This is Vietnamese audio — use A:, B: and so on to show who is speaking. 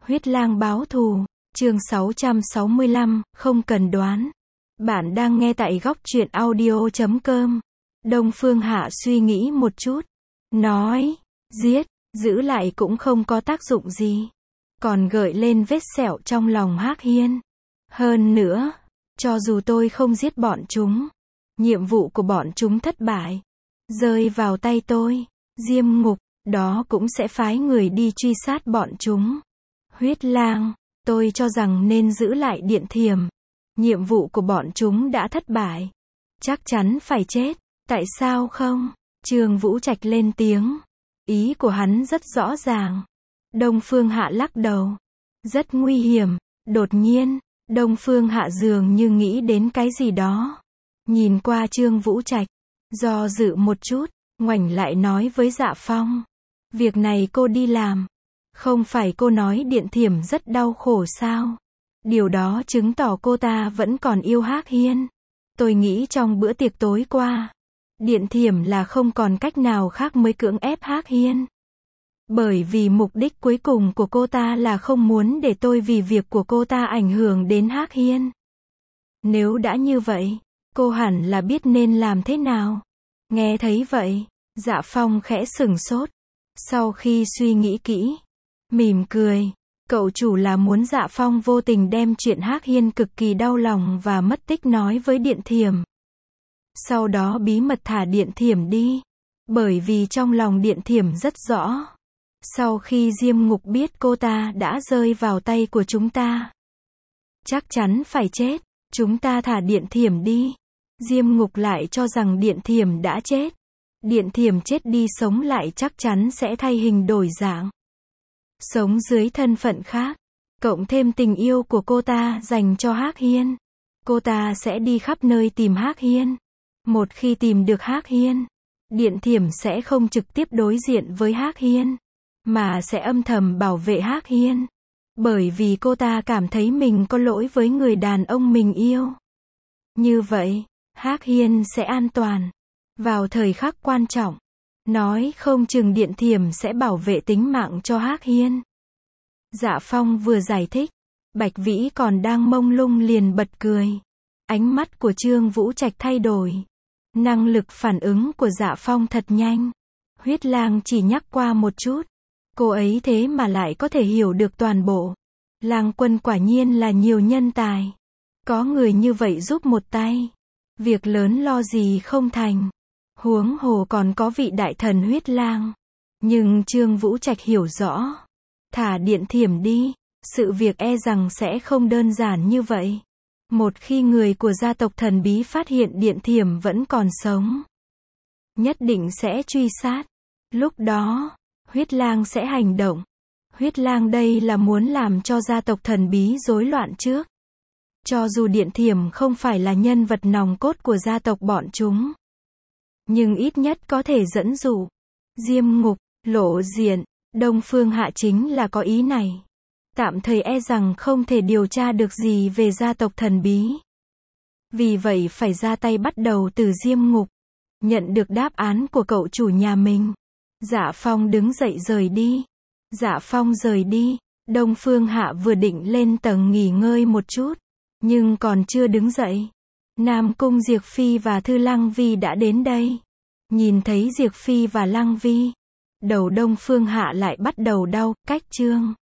A: Huyết lang báo thù, chương 665, không cần đoán. Bạn đang nghe tại góc truyện audio.com. Đông Phương Hạ suy nghĩ một chút. Nói, giết, giữ lại cũng không có tác dụng gì. Còn gợi lên vết sẹo trong lòng Hắc Hiên. Hơn nữa, cho dù tôi không giết bọn chúng, nhiệm vụ của bọn chúng thất bại, rơi vào tay tôi, Diêm Ngục, đó cũng sẽ phái người đi truy sát bọn chúng. Huyết lang, tôi cho rằng nên giữ lại Điện Thiểm. Nhiệm vụ của bọn chúng đã thất bại. Chắc chắn phải chết. Tại sao không? Trương Vũ Trạch lên tiếng. Ý của hắn rất rõ ràng. Đông Phương Hạ lắc đầu. Rất nguy hiểm. Đột nhiên, Đông Phương Hạ dường như nghĩ đến cái gì đó. Nhìn qua Trương Vũ Trạch, do dự một chút, ngoảnh lại nói với Dạ Phong. Việc này cô đi làm. Không phải cô nói Điện Thiểm rất đau khổ sao? Điều đó chứng tỏ cô ta vẫn còn yêu Hắc Hiên. Tôi nghĩ trong bữa tiệc tối qua, Điện Thiểm là không còn cách nào khác mới cưỡng ép Hắc Hiên. Bởi vì mục đích cuối cùng của cô ta là không muốn để tôi vì việc của cô ta ảnh hưởng đến Hắc Hiên. Nếu đã như vậy, cô hẳn là biết nên làm thế nào. Nghe thấy vậy, Dạ Phong khẽ sửng sốt. Sau khi suy nghĩ kỹ, mỉm cười, cậu chủ là muốn Dạ Phong vô tình đem chuyện Hắc Hiên cực kỳ đau lòng và mất tích nói với Điện Thiểm. Sau đó bí mật thả Điện Thiểm đi. Bởi vì trong lòng Điện Thiểm rất rõ. Sau khi Diêm Ngục biết cô ta đã rơi vào tay của chúng ta, chắc chắn phải chết. Chúng ta thả Điện Thiểm đi. Diêm Ngục lại cho rằng Điện Thiểm đã chết. Điện Thiểm chết đi sống lại chắc chắn sẽ thay hình đổi dạng. Sống dưới thân phận khác. Cộng thêm tình yêu của cô ta dành cho Hắc Hiên. Cô ta sẽ đi khắp nơi tìm Hắc Hiên. Một khi tìm được Hắc Hiên, Điện Thiểm sẽ không trực tiếp đối diện với Hắc Hiên, mà sẽ âm thầm bảo vệ Hắc Hiên. Bởi vì cô ta cảm thấy mình có lỗi với người đàn ông mình yêu. Như vậy, Hắc Hiên sẽ an toàn. Vào thời khắc quan trọng, nói không chừng Điện Thiểm sẽ bảo vệ tính mạng cho Hắc Hiên. Dạ Phong vừa giải thích, Bạch Vĩ còn đang mông lung liền bật cười. Ánh mắt của Trương Vũ Trạch thay đổi. Năng lực phản ứng của Dạ Phong thật nhanh. Huyết lang chỉ nhắc qua một chút. Cô ấy thế mà lại có thể hiểu được toàn bộ. Lang quân quả nhiên là nhiều nhân tài. Có người như vậy giúp một tay, việc lớn lo gì không thành. Huống hồ còn có vị đại thần Huyết lang. Nhưng Trương Vũ Trạch hiểu rõ. Thả Điện Thiểm đi, sự việc e rằng sẽ không đơn giản như vậy. Một khi người của gia tộc thần bí phát hiện Điện Thiểm vẫn còn sống, nhất định sẽ truy sát. Lúc đó, Huyết lang sẽ hành động. Huyết lang đây là muốn làm cho gia tộc thần bí rối loạn trước. Cho dù Điện Thiểm không phải là nhân vật nòng cốt của gia tộc bọn chúng, nhưng ít nhất có thể dẫn dụ. Diêm Ngục, lộ diện, Đông Phương Hạ chính là có ý này. Tạm thời e rằng không thể điều tra được gì về gia tộc thần bí. Vì vậy phải ra tay bắt đầu từ Diêm Ngục. Nhận được đáp án của cậu chủ nhà mình, Dạ Phong đứng dậy rời đi. Dạ Phong rời đi, Đông Phương Hạ vừa định lên tầng nghỉ ngơi một chút, nhưng còn chưa đứng dậy, Nam Cung Diệp Phi và Thư Lăng Vi đã đến đây. Nhìn thấy Diệp Phi và Lăng Vi, đầu Đông Phương Hạ lại bắt đầu đau. Cách chương